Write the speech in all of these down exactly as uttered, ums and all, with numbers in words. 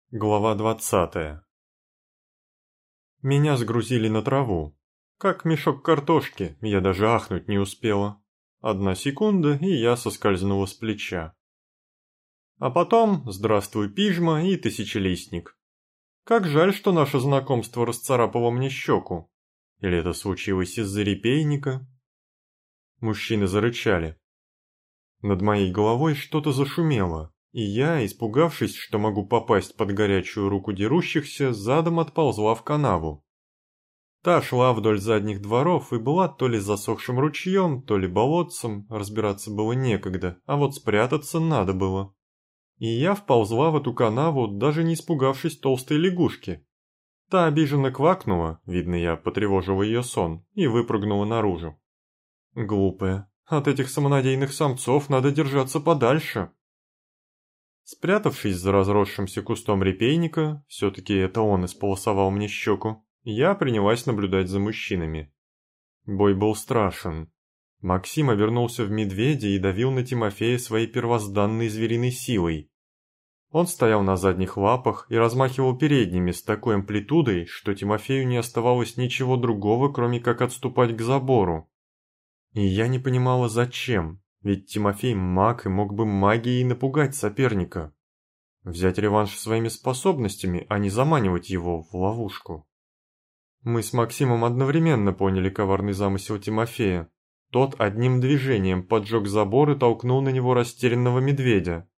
Глава двадцатая. Меня сгрузили на траву. Как мешок картошки, я даже ахнуть не успела. Одна секунда, и я соскользнула с плеча. А потом здравствуй пижма и тысячелистник. Как жаль, что наше знакомство расцарапало мне щеку. Или это случилось из-за репейника? Мужчины зарычали. Над моей головой что-то зашумело. И я, испугавшись, что могу попасть под горячую руку дерущихся, задом отползла в канаву. Та шла вдоль задних дворов и была то ли засохшим ручьем, то ли болотцем, разбираться было некогда, а вот спрятаться надо было. И я вползла в эту канаву, даже не испугавшись толстой лягушки. Та обиженно квакнула, видно, я потревожила ее сон, и выпрыгнула наружу. Глупая, от этих самонадеянных самцов надо держаться подальше. Спрятавшись за разросшимся кустом репейника, все-таки это он исполосовал мне щеку, я принялась наблюдать за мужчинами. Бой был страшен. Максим обернулся в медведя и давил на Тимофея своей первозданной звериной силой. Он стоял на задних лапах и размахивал передними с такой амплитудой, что Тимофею не оставалось ничего другого, кроме как отступать к забору. И я не понимала, зачем. Ведь Тимофей маг и мог бы магией напугать соперника. Взять реванш своими способностями, а не заманивать его в ловушку. Мы с Максимом одновременно поняли коварный замысел Тимофея. Тот одним движением поджег забор и толкнул на него растерянного медведя.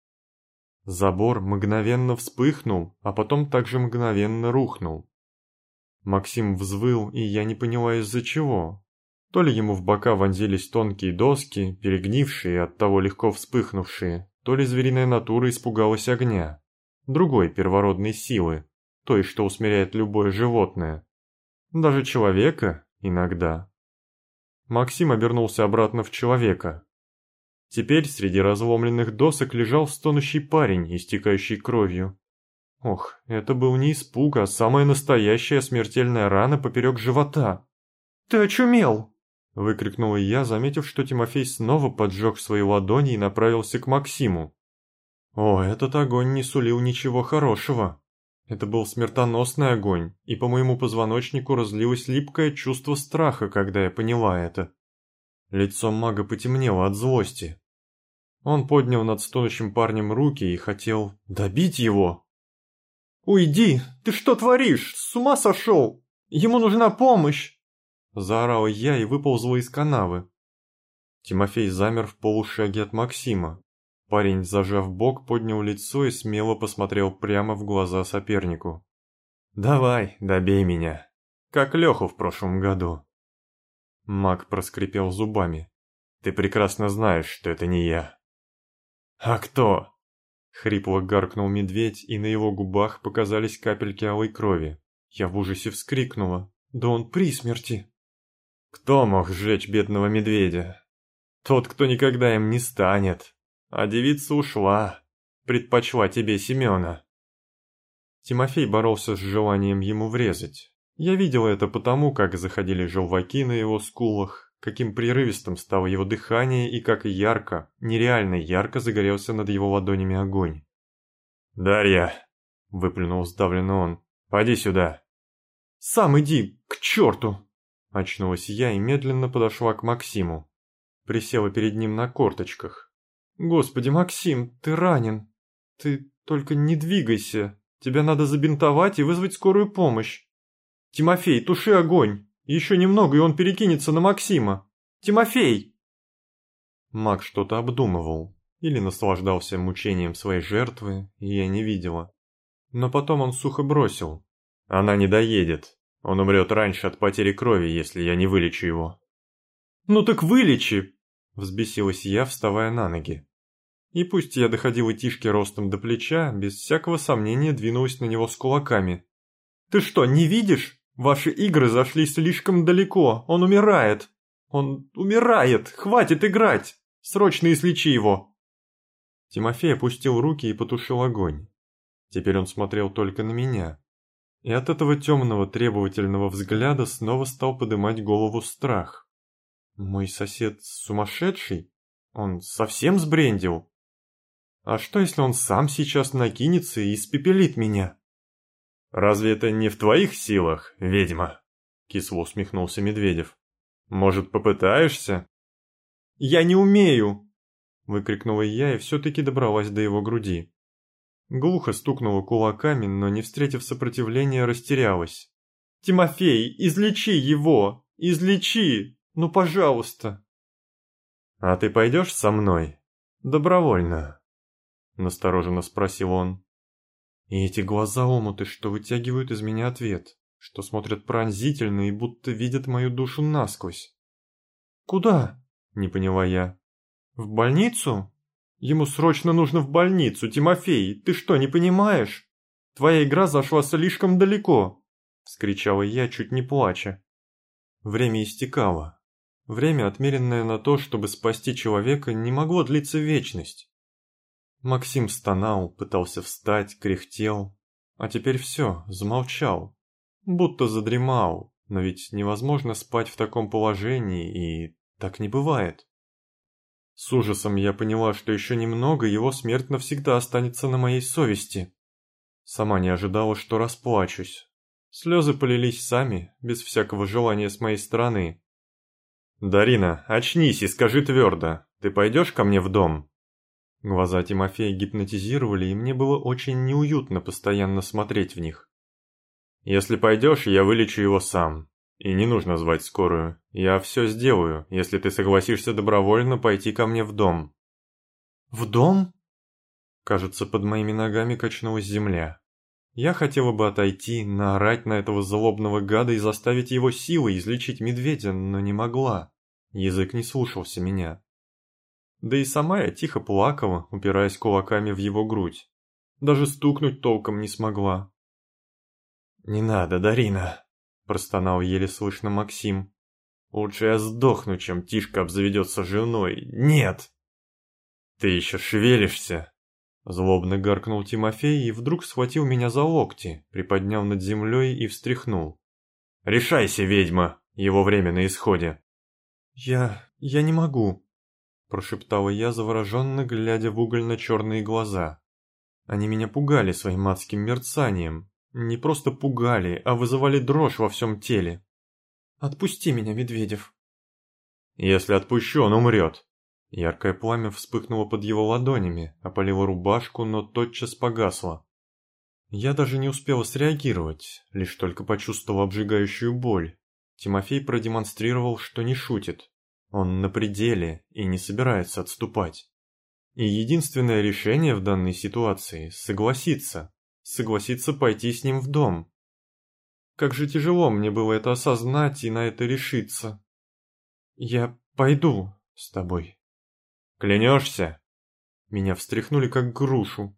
Забор мгновенно вспыхнул, а потом также мгновенно рухнул. Максим взвыл, и я не поняла из-за чего. То ли ему в бока вонзились тонкие доски, перегнившие и оттого легко вспыхнувшие, то ли звериная натура испугалась огня, другой первородной силы, той, что усмиряет любое животное. Даже человека иногда. Максим обернулся обратно в человека. Теперь среди разломленных досок лежал стонущий парень, истекающий кровью. Ох, это был не испуг, а самая настоящая смертельная рана поперек живота. «Ты очумел!» — выкрикнула я, заметив, что Тимофей снова поджег свои ладони и направился к Максиму. О, этот огонь не сулил ничего хорошего. Это был смертоносный огонь, и по моему позвоночнику разлилось липкое чувство страха, когда я поняла это. Лицо мага потемнело от злости. Он поднял над стонущим парнем руки и хотел добить его. «Уйди! Ты что творишь? С ума сошел? Ему нужна помощь!» Заорала я и выползла из канавы. Тимофей замер в полушаге от Максима. Парень, зажав бок, поднял лицо и смело посмотрел прямо в глаза сопернику. «Давай, добей меня, как Леху в прошлом году». Маг проскрипел зубами. «Ты прекрасно знаешь, что это не я». «А кто?» Хрипло гаркнул медведь, и на его губах показались капельки алой крови. Я в ужасе вскрикнула. «Да он при смерти!» Кто мог сжечь бедного медведя? Тот, кто никогда им не станет. А девица ушла, предпочла тебе Семена. Тимофей боролся с желанием ему врезать. Я видел это потому, как заходили желваки на его скулах, каким прерывистым стало его дыхание и как ярко, нереально ярко загорелся над его ладонями огонь. «Дарья!» — выплюнул сдавленно он. «Поди сюда!» «Сам иди, к черту!» Очнулась я и медленно подошла к Максиму. Присела перед ним на корточках. «Господи, Максим, ты ранен. Ты только не двигайся. Тебя надо забинтовать и вызвать скорую помощь. Тимофей, туши огонь. Еще немного, и он перекинется на Максима. Тимофей!» Маг что-то обдумывал. Или наслаждался мучением своей жертвы, и я не видела. Но потом он сухо бросил. «Она не доедет. Он умрет раньше от потери крови, если я не вылечу его». «Ну так вылечи!» — взбесилась я, вставая на ноги. И пусть я доходила Тишке ростом до плеча, без всякого сомнения двинулась на него с кулаками. «Ты что, не видишь? Ваши игры зашли слишком далеко, он умирает! Он умирает! Хватит играть! Срочно излечи его!» Тимофей опустил руки и потушил огонь. Теперь он смотрел только на меня. И от этого темного требовательного взгляда снова стал подымать голову страх. Мой сосед сумасшедший? Он совсем сбрендил? А что, если он сам сейчас накинется и испепелит меня? «Разве это не в твоих силах, ведьма?» — кисло усмехнулся Медведев. «Может, попытаешься?» «Я не умею!» — выкрикнула я и все-таки добралась до его груди. Глухо стукнула кулаками, но, не встретив сопротивления, растерялась. «Тимофей, излечи его! Излечи! Ну, пожалуйста!» «А ты пойдешь со мной? Добровольно?» — настороженно спросил он. И эти глаза-омуты, что вытягивают из меня ответ, что смотрят пронзительно и будто видят мою душу насквозь. «Куда?» — не поняла я. «В больницу? Ему срочно нужно в больницу, Тимофей, ты что, не понимаешь? Твоя игра зашла слишком далеко!» — вскричала я, чуть не плача. Время истекало. Время, отмеренное на то, чтобы спасти человека, не могло длиться вечность. Максим стонал, пытался встать, кряхтел, а теперь все, замолчал, будто задремал, но ведь невозможно спать в таком положении, и так не бывает. С ужасом я поняла, что еще немного, его смерть навсегда останется на моей совести. Сама не ожидала, что расплачусь. Слезы полились сами, без всякого желания с моей стороны. «Дарина, очнись и скажи твердо, ты пойдешь ко мне в дом?» Глаза Тимофея гипнотизировали, и мне было очень неуютно постоянно смотреть в них. «Если пойдешь, я вылечу его сам. И не нужно звать скорую. Я все сделаю, если ты согласишься добровольно пойти ко мне в дом». «В дом?» Кажется, под моими ногами качнулась земля. Я хотела бы отойти, наорать на этого злобного гада и заставить его силой излечить медведя, но не могла. Язык не слушался меня. Да и сама я тихо плакала, упираясь кулаками в его грудь. Даже стукнуть толком не смогла. «Не надо, Дарина!» – простонал еле слышно Максим. «Лучше я сдохну, чем Тишка обзаведется женой. Нет!» «Ты еще шевелишься!» Злобно гаркнул Тимофей и вдруг схватил меня за локти, приподняв над землей и встряхнул. «Решайся, ведьма! Его время на исходе!» «Я... я не могу!» Прошептала я, завороженно глядя в угольно-черные глаза. Они меня пугали своим адским мерцанием. Не просто пугали, а вызывали дрожь во всем теле. «Отпусти меня, Медведев!» «Если отпущу, он умрет!» Яркое пламя вспыхнуло под его ладонями, опалило рубашку, но тотчас погасло. Я даже не успела среагировать, лишь только почувствовала обжигающую боль. Тимофей продемонстрировал, что не шутит. Он на пределе и не собирается отступать. И единственное решение в данной ситуации – согласиться. Согласиться пойти с ним в дом. Как же тяжело мне было это осознать и на это решиться. «Я пойду с тобой». «Клянешься?» Меня встряхнули как грушу.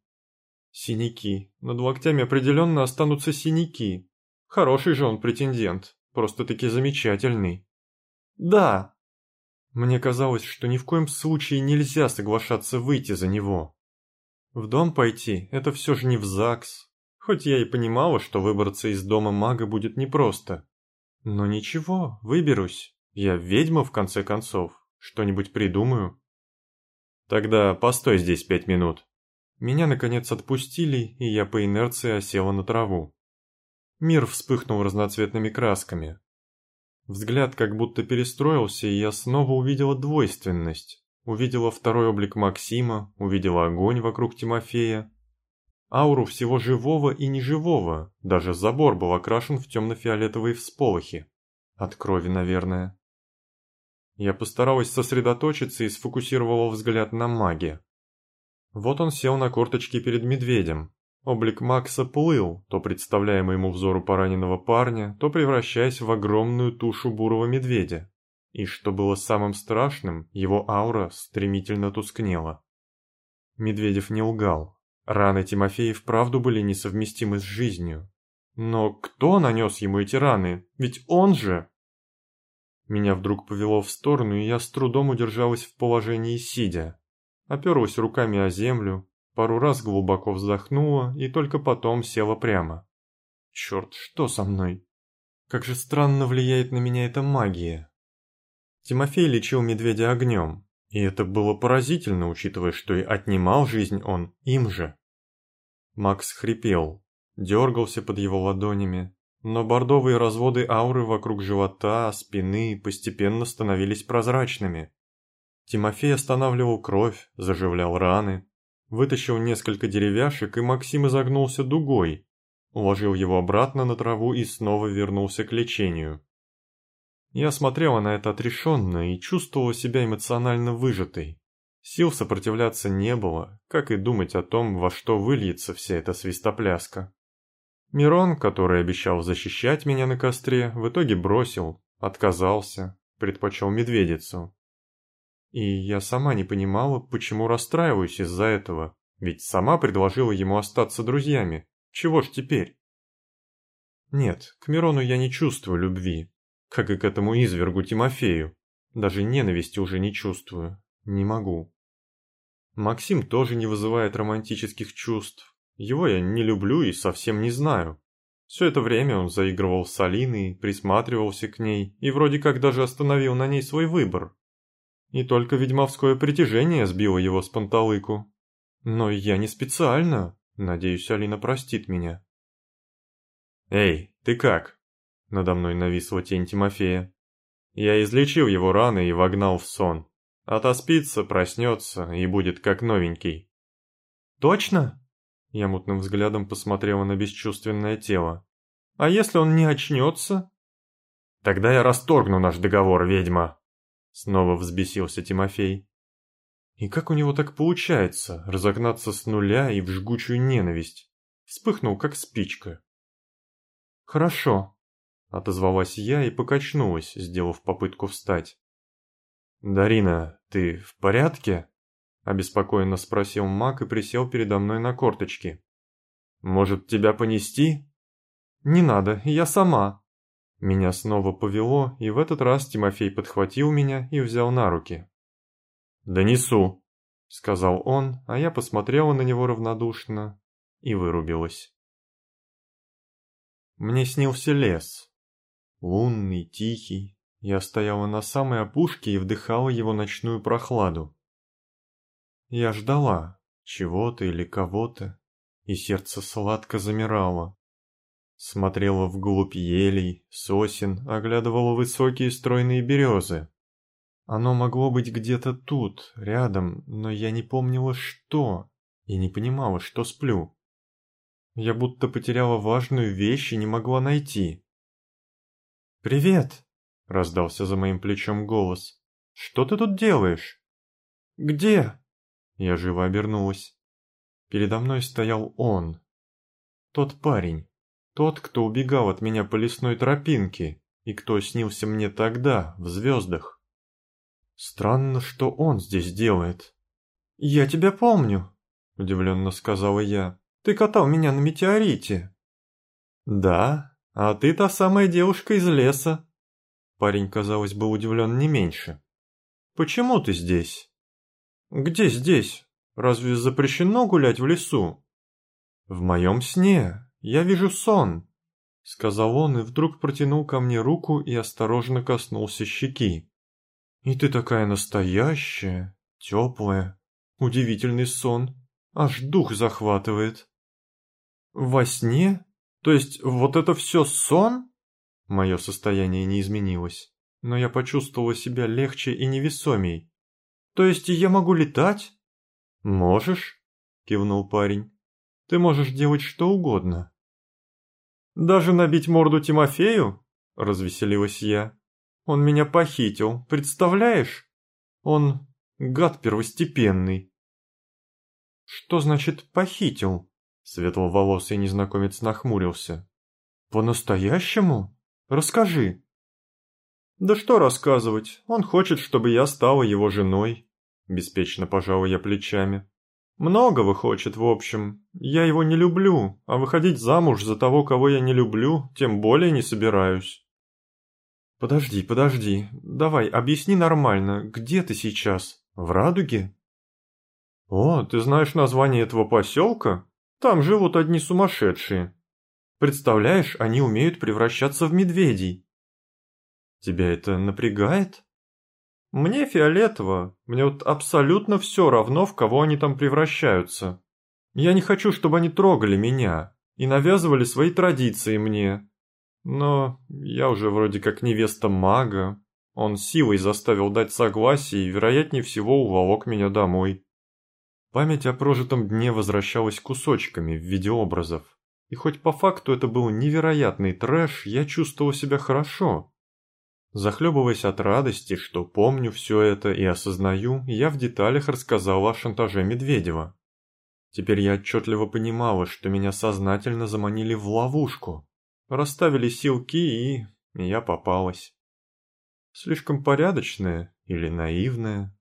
Синяки. Над локтями определенно останутся синяки. Хороший же он претендент. Просто-таки замечательный. «Да!» Мне казалось, что ни в коем случае нельзя соглашаться выйти за него. В дом пойти – это все же не в ЗАГС. Хоть я и понимала, что выбраться из дома мага будет непросто. Но ничего, выберусь. Я ведьма, в конце концов. Что-нибудь придумаю. «Тогда постой здесь пять минут». Меня, наконец, отпустили, и я по инерции осела на траву. Мир вспыхнул разноцветными красками. Взгляд как будто перестроился, и я снова увидела двойственность. Увидела второй облик Максима, увидела огонь вокруг Тимофея. Ауру всего живого и неживого, даже забор был окрашен в темно-фиолетовые всполохи. От крови, наверное. Я постаралась сосредоточиться и сфокусировала взгляд на маге. Вот он сел на корточки перед медведем. Облик Макса плыл, то представляя моему взору пораненного парня, то превращаясь в огромную тушу бурого медведя. И что было самым страшным, его аура стремительно тускнела. Медведев не лгал. Раны Тимофея вправду были несовместимы с жизнью. Но кто нанес ему эти раны? Ведь он же... Меня вдруг повело в сторону, и я с трудом удержалась в положении сидя. Оперлась руками о землю, пару раз глубоко вздохнула и только потом села прямо. Черт, что со мной? Как же странно влияет на меня эта магия. Тимофей лечил медведя огнем, и это было поразительно, учитывая, что и отнимал жизнь он им же. Макс хрипел. дергался под его ладонями, но бордовые разводы ауры вокруг живота, спины постепенно становились прозрачными. Тимофей останавливал кровь, заживлял раны, вытащил несколько деревяшек, и Максим изогнулся дугой, уложил его обратно на траву и снова вернулся к лечению. Я смотрела на это отрешенно и чувствовала себя эмоционально выжатой. Сил сопротивляться не было, как и думать о том, во что выльется вся эта свистопляска. Мирон, который обещал защищать меня на костре, в итоге бросил, отказался, предпочел медведицу. И я сама не понимала, почему расстраиваюсь из-за этого, ведь сама предложила ему остаться друзьями. Чего ж теперь? Нет, к Мирону я не чувствую любви, как и к этому извергу Тимофею. Даже ненависти уже не чувствую, не могу. Максим тоже не вызывает романтических чувств. Его я не люблю и совсем не знаю. Все это время он заигрывал с Алиной, присматривался к ней и вроде как даже остановил на ней свой выбор. И только ведьмовское притяжение сбило его с панталыку. Но я не специально, надеюсь, Алина простит меня. «Эй, ты как?» — надо мной нависла тень Тимофея. Я излечил его раны и вогнал в сон. Отоспится, проснется и будет как новенький. «Точно?» Я мутным взглядом посмотрела на бесчувственное тело. «А если он не очнется?» «Тогда я расторгну наш договор, ведьма!» Снова взбесился Тимофей. И как у него так получается разогнаться с нуля и в жгучую ненависть? Вспыхнул, как спичка. «Хорошо», — отозвалась я и покачнулась, сделав попытку встать. «Дарина, ты в порядке?» — обеспокоенно спросил маг и присел передо мной на корточки. «Может, тебя понести?» «Не надо, я сама». Меня снова повело, и в этот раз Тимофей подхватил меня и взял на руки. «Донесу», — сказал он, а я посмотрела на него равнодушно и вырубилась. Мне снился лес. Лунный, тихий. Я стояла на самой опушке и вдыхала его ночную прохладу. Я ждала чего-то или кого-то, и сердце сладко замирало. Смотрела вглубь елей, сосен, оглядывала высокие стройные березы. Оно могло быть где-то тут, рядом, но я не помнила что, и не понимала, что сплю. Я будто потеряла важную вещь и не могла найти. «Привет!» — раздался за моим плечом голос. «Что ты тут делаешь?» «Где?» Я живо обернулась. Передо мной стоял он. Тот парень. Тот, кто убегал от меня по лесной тропинке, и кто снился мне тогда, в звездах. Странно, что он здесь делает. «Я тебя помню», — удивленно сказала я. «Ты катал меня на метеорите». «Да, а ты та самая девушка из леса». Парень, казалось, был удивлен не меньше. «Почему ты здесь?» «Где здесь? Разве запрещено гулять в лесу?» «В моем сне. Я вижу сон», — сказал он и вдруг протянул ко мне руку и осторожно коснулся щеки. «И ты такая настоящая, теплая, удивительный сон, аж дух захватывает». «Во сне? То есть вот это все сон?» Мое состояние не изменилось, но я почувствовала себя легче и невесомей. «То есть я могу летать?» «Можешь», — кивнул парень. «Ты можешь делать что угодно». «Даже набить морду Тимофею?» — развеселилась я. «Он меня похитил, представляешь? Он гад первостепенный». «Что значит «похитил»?» — светловолосый незнакомец нахмурился. «По-настоящему? Расскажи». «Да что рассказывать, он хочет, чтобы я стала его женой», — беспечно пожала я плечами. «Многого хочет, в общем. Я его не люблю, а выходить замуж за того, кого я не люблю, тем более не собираюсь». «Подожди, подожди, давай, объясни нормально, где ты сейчас? В Радуге?» «О, ты знаешь название этого поселка? Там живут одни сумасшедшие. Представляешь, они умеют превращаться в медведей». «Тебя это напрягает?» «Мне фиолетово, мне вот абсолютно все равно, в кого они там превращаются. Я не хочу, чтобы они трогали меня, и навязывали свои традиции мне. Но я уже вроде как невеста мага. Он силой заставил дать согласие и, вероятнее всего, уволок меня домой. Память о прожитом дне возвращалась кусочками в виде образов. И хоть по факту это был невероятный трэш, я чувствовал себя хорошо. Захлебываясь от радости, что помню все это и осознаю, я в деталях рассказал о шантаже Медведева. Теперь я отчетливо понимала, что меня сознательно заманили в ловушку. Расставили силки, и я попалась. Слишком порядочная или наивная?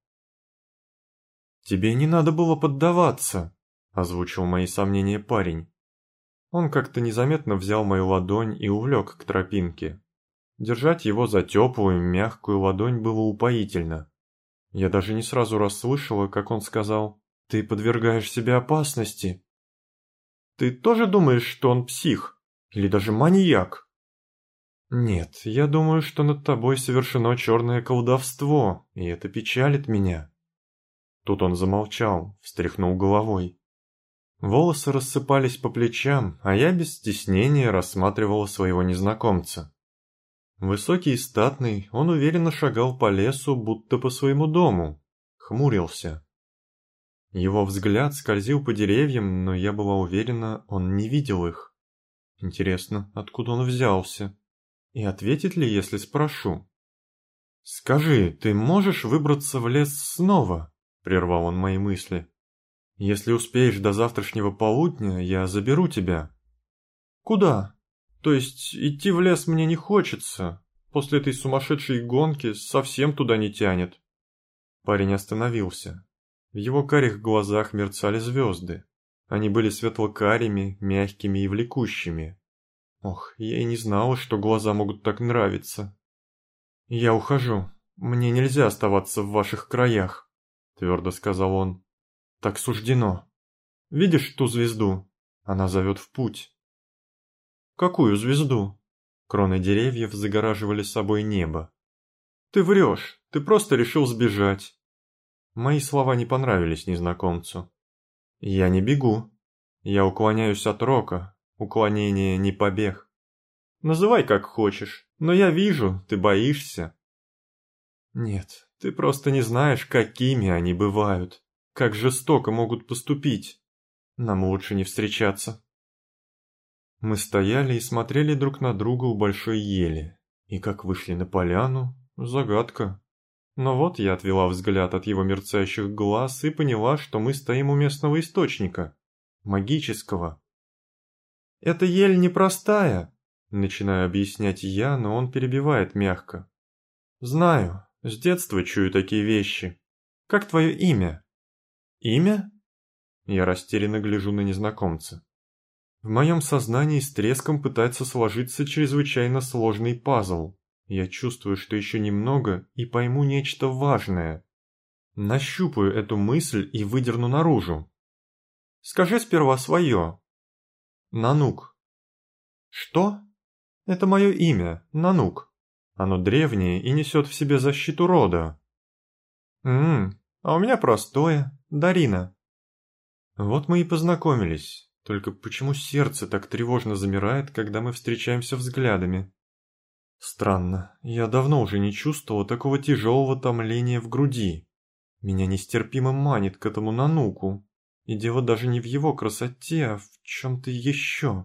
«Тебе не надо было поддаваться», — озвучил мои сомнения парень. Он как-то незаметно взял мою ладонь и увлек к тропинке. Держать его за теплую, мягкую ладонь было упоительно. Я даже не сразу расслышала, как он сказал: «Ты подвергаешь себя опасности». «Ты тоже думаешь, что он псих? Или даже маньяк?» «Нет, я думаю, что над тобой совершено черное колдовство, и это печалит меня». Тут он замолчал, встряхнул головой. Волосы рассыпались по плечам, а я без стеснения рассматривала своего незнакомца. Высокий и статный, он уверенно шагал по лесу, будто по своему дому, хмурился. Его взгляд скользил по деревьям, но я была уверена, он не видел их. Интересно, откуда он взялся? И ответит ли, если спрошу? «Скажи, ты можешь выбраться в лес снова?» — прервал он мои мысли. «Если успеешь до завтрашнего полудня, я заберу тебя». «Куда? То есть идти в лес мне не хочется. После этой сумасшедшей гонки совсем туда не тянет». Парень остановился. В его карих глазах мерцали звезды. Они были светло-карими, мягкими и влекущими. Ох, я и не знала, что глаза могут так нравиться. «Я ухожу. Мне нельзя оставаться в ваших краях», — твердо сказал он. «Так суждено. Видишь ту звезду? Она зовет в путь». «Какую звезду?» Кроны деревьев загораживали собой небо. «Ты врешь. Ты просто решил сбежать». Мои слова не понравились незнакомцу. «Я не бегу. Я уклоняюсь от рока. Уклонение не побег. Называй как хочешь, но я вижу, ты боишься». «Нет, ты просто не знаешь, какими они бывают. Как жестоко могут поступить. Нам лучше не встречаться». Мы стояли и смотрели друг на друга у большой ели. И как вышли на поляну, загадка. Но вот я отвела взгляд от его мерцающих глаз и поняла, что мы стоим у местного источника. Магического. «Эта ель непростая», — начинаю объяснять я, но он перебивает мягко. «Знаю, с детства чую такие вещи. Как твое имя?» «Имя?» Я растерянно гляжу на незнакомца. В моем сознании с треском пытается сложиться чрезвычайно сложный пазл. Я чувствую, что еще немного и пойму нечто важное. Нащупаю эту мысль и выдерну наружу. «Скажи сперва свое». «Нанук». «Что?» «Это мое имя, Нанук. Оно древнее и несет в себе защиту рода». «Ммм, а у меня простое, Дарина». Вот мы и познакомились. Только почему сердце так тревожно замирает, когда мы встречаемся взглядами? Странно, я давно уже не чувствовал такого тяжелого томления в груди. Меня нестерпимо манит к этому Нануку. И дело даже не в его красоте, а в чем-то еще.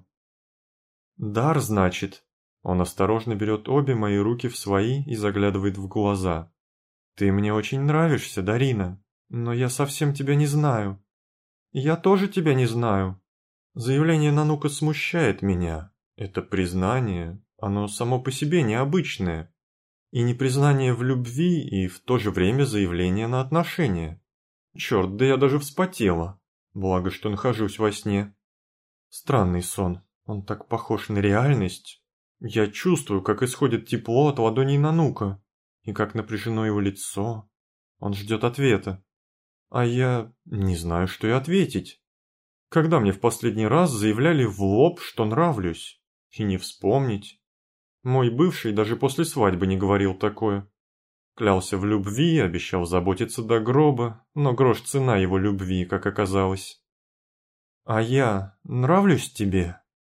«Дар, значит?» Он осторожно берет обе мои руки в свои и заглядывает в глаза. «Ты мне очень нравишься, Дарина, но я совсем тебя не знаю». «Я тоже тебя не знаю». Заявление Нанука смущает меня. Это признание, оно само по себе необычное. И не признание в любви, и в то же время заявление на отношения. Черт, да я даже вспотела. Благо, что нахожусь во сне. Странный сон, он так похож на реальность. Я чувствую, как исходит тепло от ладоней Нанука, и как напряжено его лицо. Он ждет ответа. А я не знаю, что и ответить. Когда мне в последний раз заявляли в лоб, что нравлюсь? И не вспомнить. Мой бывший даже после свадьбы не говорил такое. Клялся в любви, обещал заботиться до гроба, но грош цена его любви, как оказалось. «А я нравлюсь тебе?»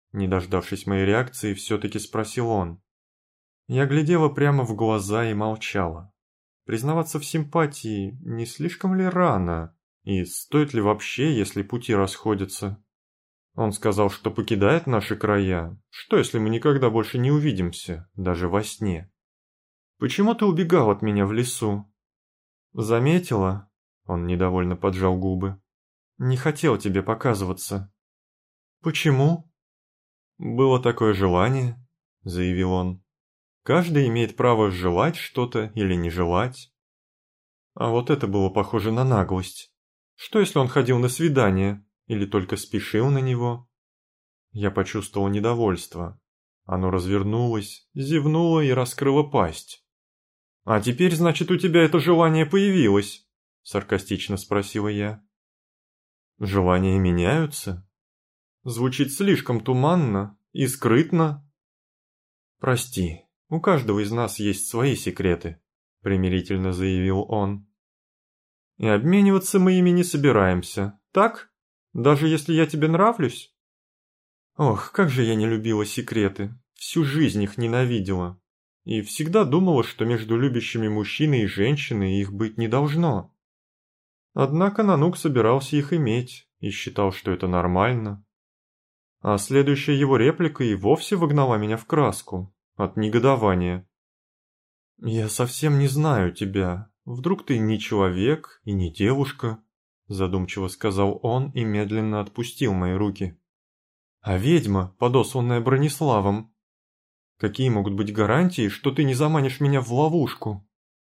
Не дождавшись моей реакции, все-таки спросил он. Я глядела прямо в глаза и молчала. Признаваться в симпатии не слишком ли рано? И стоит ли вообще, если пути расходятся? Он сказал, что покидает наши края. Что, если мы никогда больше не увидимся, даже во сне? Почему ты убегал от меня в лесу? Заметила? Он недовольно поджал губы. Не хотел тебе показываться. Почему? Было такое желание, заявил он. Каждый имеет право желать что-то или не желать. А вот это было похоже на наглость. Что, если он ходил на свидание или только спешил на него? Я почувствовал недовольство. Оно развернулось, зевнуло и раскрыло пасть. «А теперь, значит, у тебя это желание появилось?» – саркастично спросила я. «Желания меняются?» Звучит слишком туманно и скрытно. «Прости, у каждого из нас есть свои секреты», – примирительно заявил он. «И обмениваться мы ими не собираемся, так? Даже если я тебе нравлюсь?» Ох, как же я не любила секреты, всю жизнь их ненавидела. И всегда думала, что между любящими мужчиной и женщиной их быть не должно. Однако Нанук собирался их иметь и считал, что это нормально. А следующая его реплика и вовсе вогнала меня в краску от негодования. «Я совсем не знаю тебя. Вдруг ты не человек и не девушка?» Задумчиво сказал он и медленно отпустил мои руки. «А ведьма, подосланная Брониславом? Какие могут быть гарантии, что ты не заманишь меня в ловушку?»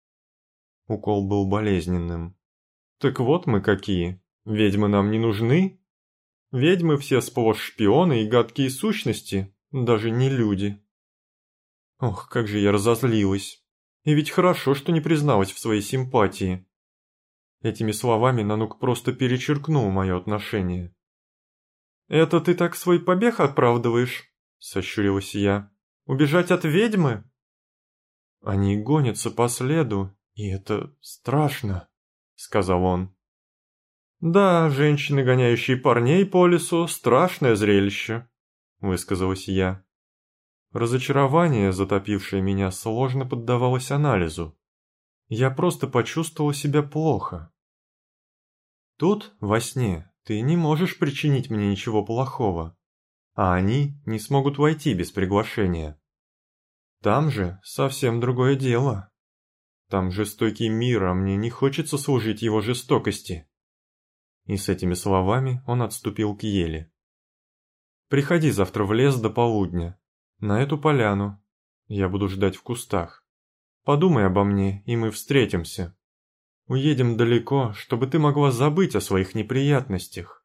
Укол был болезненным. «Так вот мы какие. Ведьмы нам не нужны? Ведьмы все сплошь шпионы и гадкие сущности, даже не люди». Ох, как же я разозлилась. И ведь хорошо, что не призналась в своей симпатии. Этими словами Нанук просто перечеркнул мое отношение. «Это ты так свой побег оправдываешь?» – сощурилась я. «Убежать от ведьмы?» «Они гонятся по следу, и это страшно», – сказал он. «Да, женщины, гоняющие парней по лесу, страшное зрелище», – высказалась я. Разочарование, затопившее меня, сложно поддавалось анализу. Я просто почувствовала себя плохо. Тут, во сне, ты не можешь причинить мне ничего плохого, а они не смогут войти без приглашения. Там же совсем другое дело. Там жестокий мир, а мне не хочется служить его жестокости. И с этими словами он отступил к ели. «Приходи завтра в лес до полудня, на эту поляну. Я буду ждать в кустах. Подумай обо мне, и мы встретимся. Уедем далеко, чтобы ты могла забыть о своих неприятностях».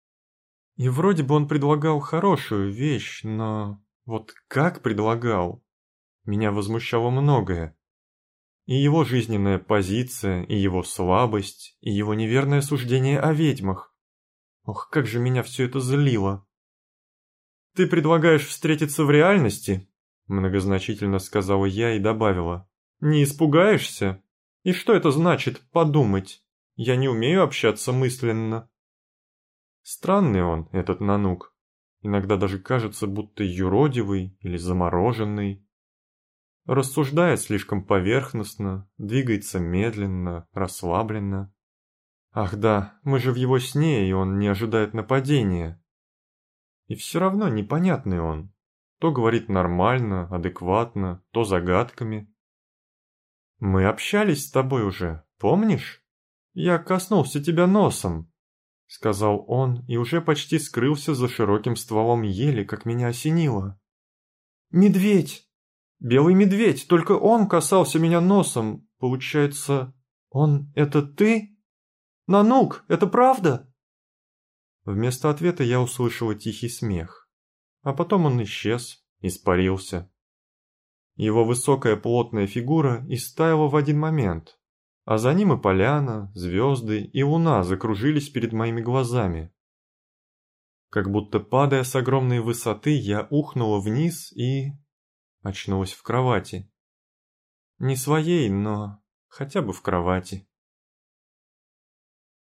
И вроде бы он предлагал хорошую вещь, но вот как предлагал? Меня возмущало многое. И его жизненная позиция, и его слабость, и его неверное суждение о ведьмах. Ох, как же меня все это злило. «Ты предлагаешь встретиться в реальности?» Многозначительно сказала я и добавила. «Не испугаешься? И что это значит подумать? Я не умею общаться мысленно». Странный он, этот Нанук. Иногда даже кажется, будто юродивый или замороженный. Рассуждает слишком поверхностно, двигается медленно, расслабленно. Ах да, мы же в его сне, и он не ожидает нападения. И все равно непонятный он. То говорит нормально, адекватно, то загадками. «Мы общались с тобой уже, помнишь? Я коснулся тебя носом», — сказал он и уже почти скрылся за широким стволом ели, как меня осенило. «Медведь! Белый медведь, только он касался меня носом. Получается, он — это ты? Нанук, это правда?» Вместо ответа я услышала тихий смех. А потом он исчез, испарился. Его высокая плотная фигура истаяла в один момент, а за ним и поляна, звезды и луна закружились перед моими глазами. Как будто падая с огромной высоты, я ухнула вниз и... очнулась в кровати. Не своей, но хотя бы в кровати.